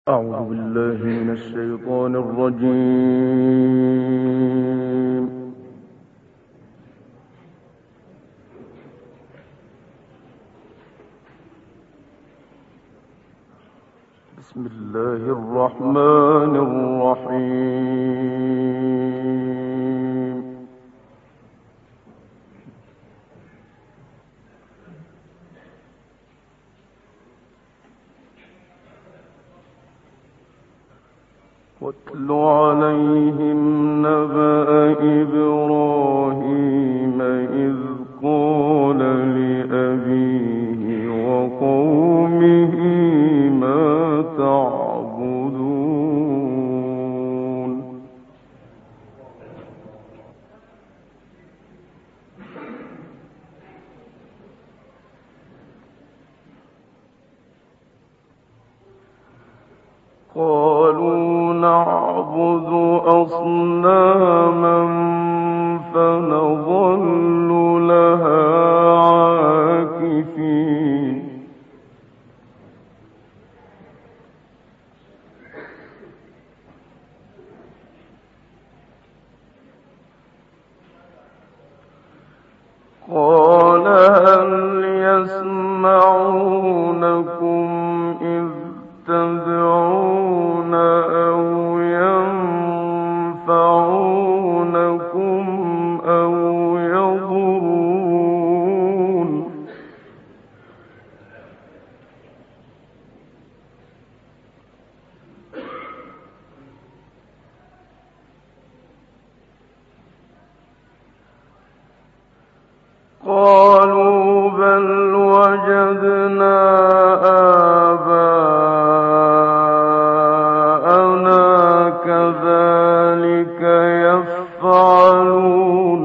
أعوذ بالله من الشيطان الرجيم. بسم الله الرحمن الرحيم. واتل عليهم نبأ إبراهيم إذ قال لأبيه وقومه ما تعبدون. قالوا نعبد أصناما فنظل لها عاكفين. قال هل يسمعونكم إذ تدعون أو ينفعونكم أو يضرون. قالوا بل وجدنا آباءنا كذلك يفعلون.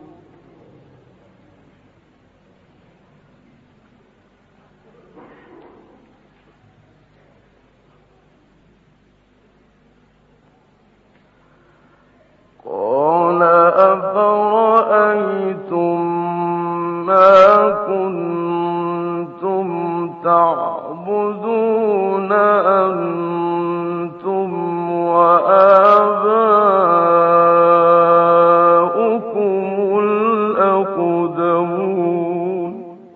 قال أفرأيتم ما كنتم تعبدون أنتم وآباؤكم الأقدمون.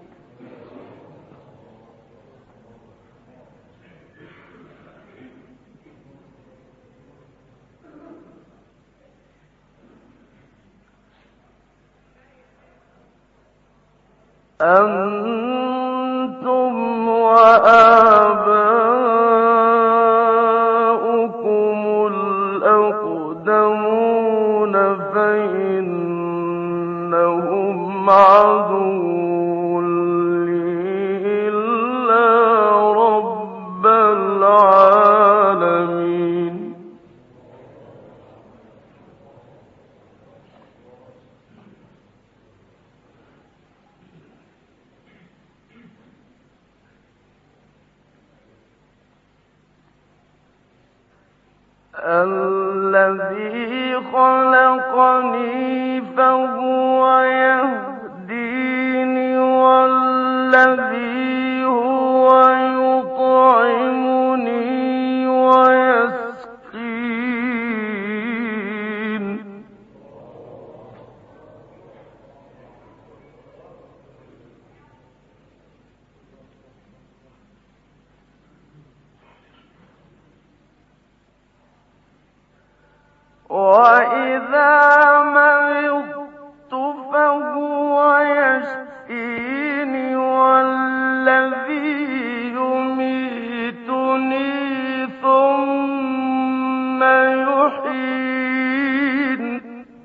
أنتم وآباؤكم الأقدمون فإنهم عدو لي إلا رب العالمين. الذي خلقني فهو يهديني والذي هو يطعمني ويسقين. وإذا مرضت فهو يشفيني والذي يميتني ثم يحيين.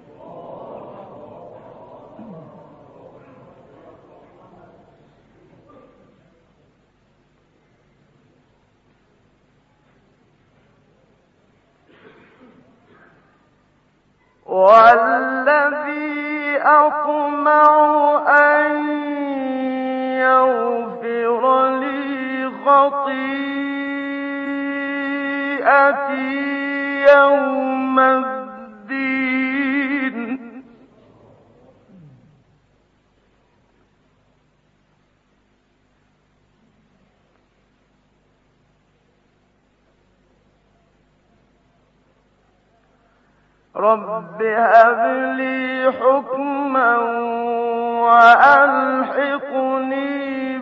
والذي أطمع أن يغفر لي خطيئتي يوم الدين. رب هب لي حكما وألحقني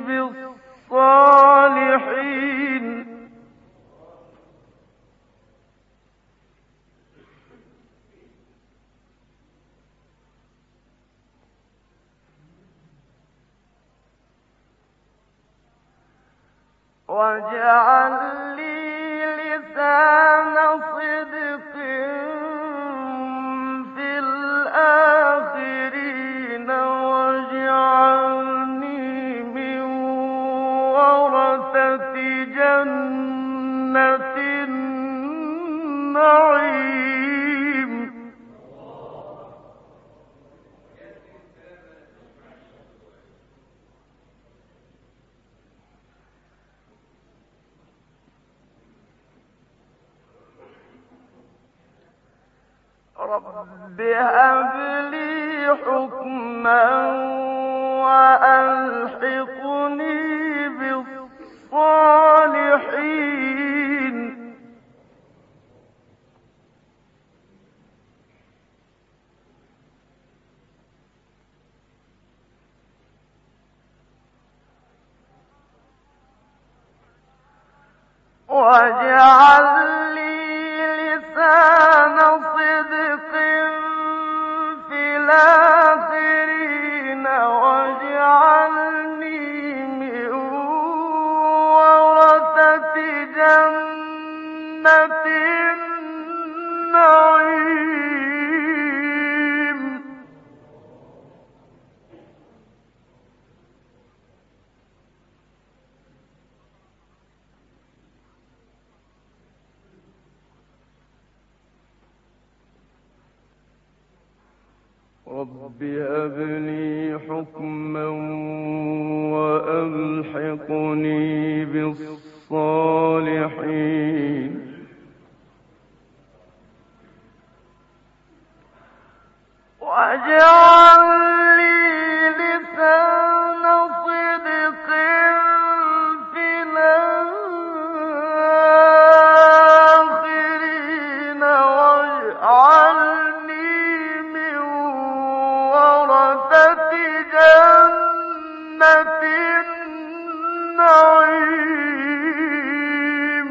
بالصالحين واجعل لي لسان صدق في الآخرين واجعلني من ورثة جنة النعيم رب هب لي حكما وألحقني بالصالحين واجعل لي لسان صدق في الآخرين واجعلني من ورثة جنة النعيم رب هب لي حكما وألحقني بالصالحين واجعل لي لسان صدق في الآخرين واجعلني من ورثة جنة النعيم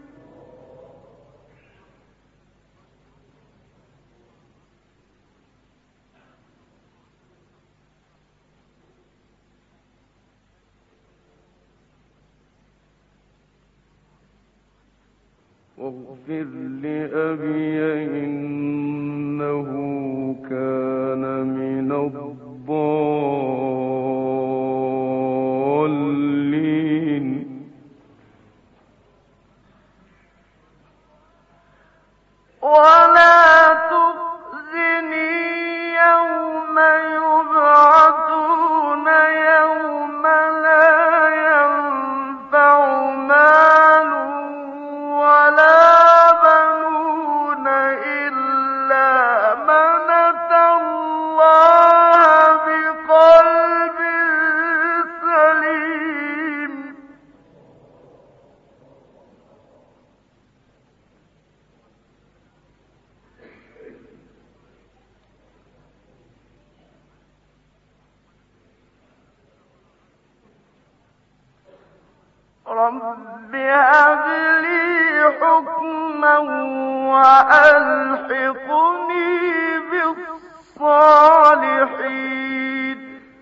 واغفر لأبي إنه كان من الضالين ولا تخزني يوم يبعثون يوم لا ينفع مال ولا بنون إلا من أتى الله بقلب سليم رب هب لي حكما وألحقني بالصالحين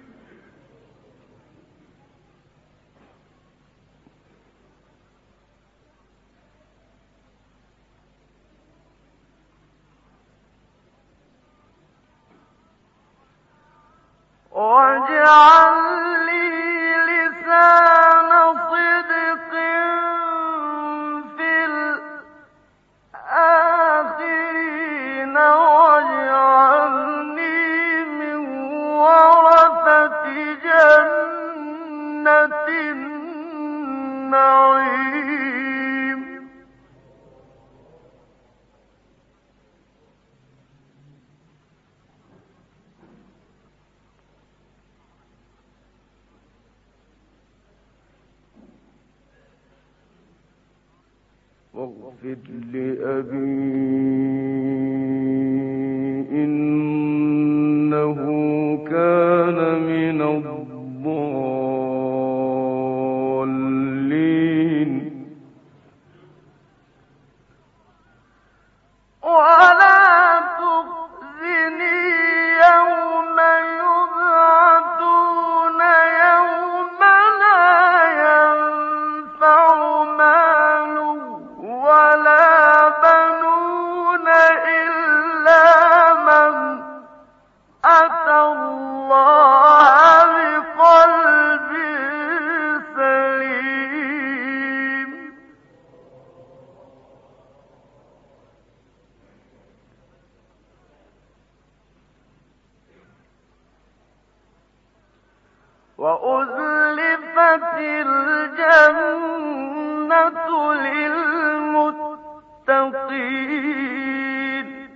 واجعل لي لسان صدق في الآخرين واجعلني من ورثة جنة النعيم واغفر لأبي وأزلفت الجنة للمتقين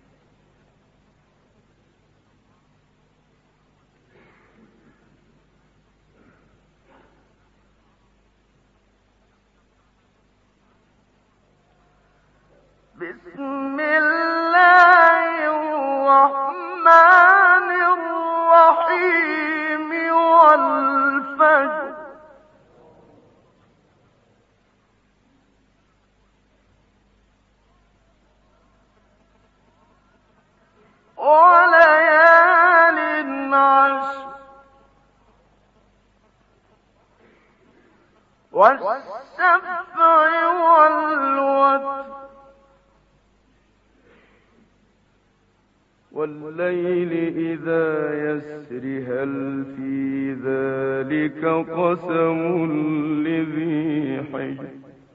بسم الله الرحمن الرحيم والفجر وليال عشر والشفع والوتر والليل إذا يسر هل في ذلك قسم لذي حجر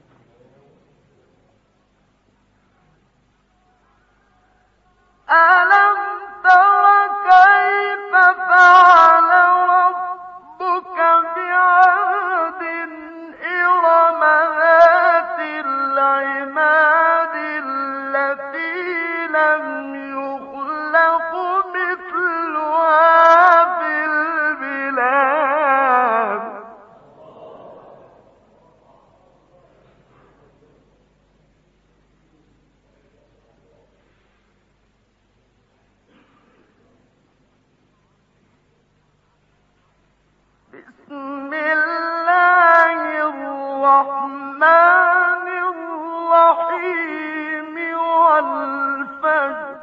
ألم تر كيف فعل ربك بعاد إرم ذات العماد التي لم يخلق مثلها في البلاد بسم الله الرحمن الرحيم والفجر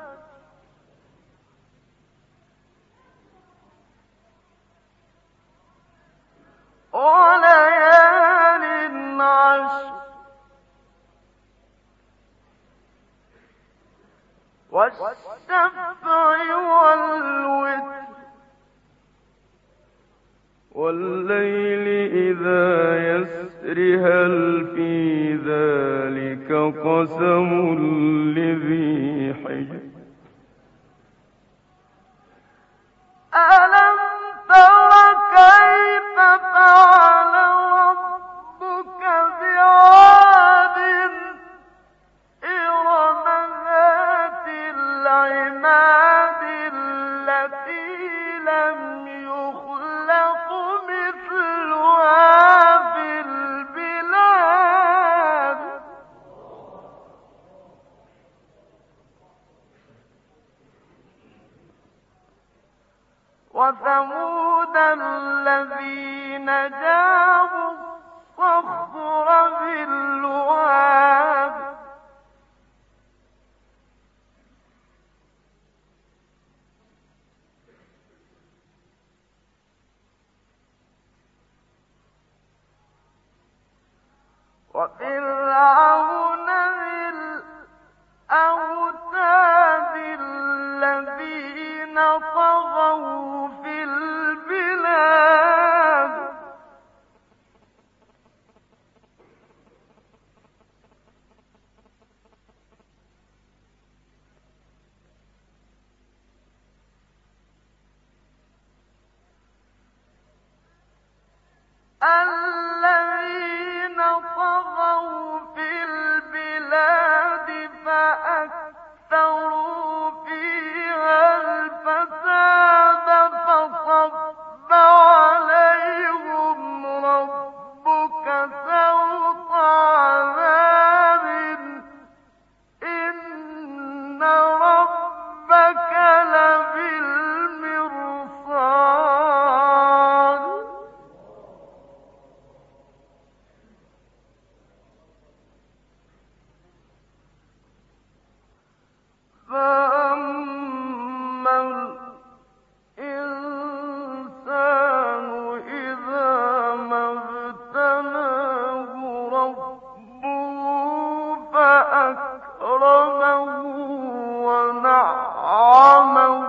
وليال عشر والشفع والوتر والليل إذا يسر هل في ذلك قسم لذي حجر ألم تر كيف فعل ربك بعاد إرم ذات العماد التي لم يخلق مثلها في البلاد وثمود الذين جابوا الصخر بالواد وفرعون ذي الأوتاد الذين طغوا في البلاد الذين طغوا في البلاد فأكثروا فيها الفساد فصب عليهم ربك سوط عذاب إن ربك لبالمرصاد فأما الإنسان إذا ما ابتلاه ربه فأكرمه ونعمه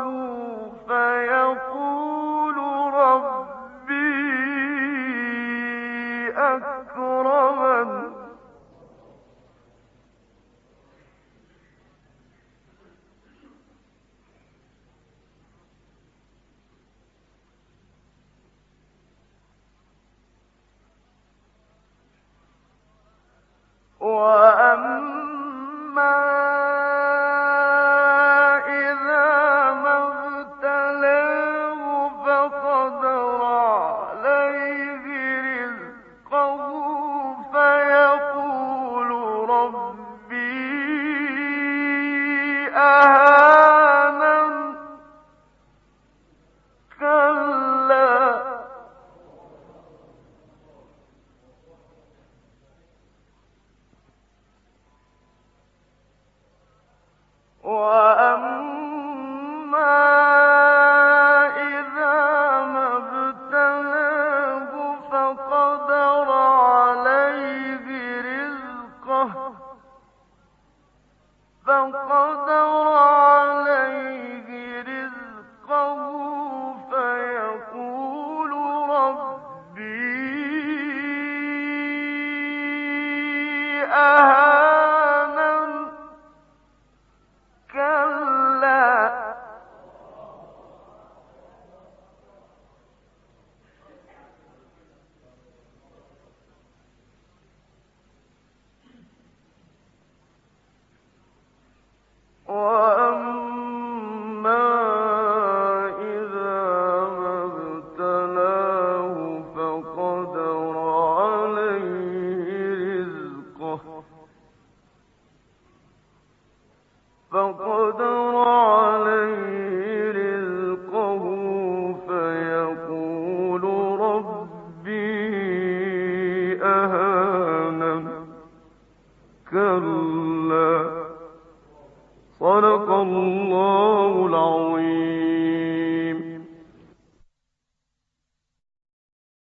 فيقول ربي أكرمن وأما إذا ما ابتلاه فقدر عليه رزقه فيقول ربي أهانن كلا وأما إذا ما ابتلاه فقدر عليه رزقه فقدر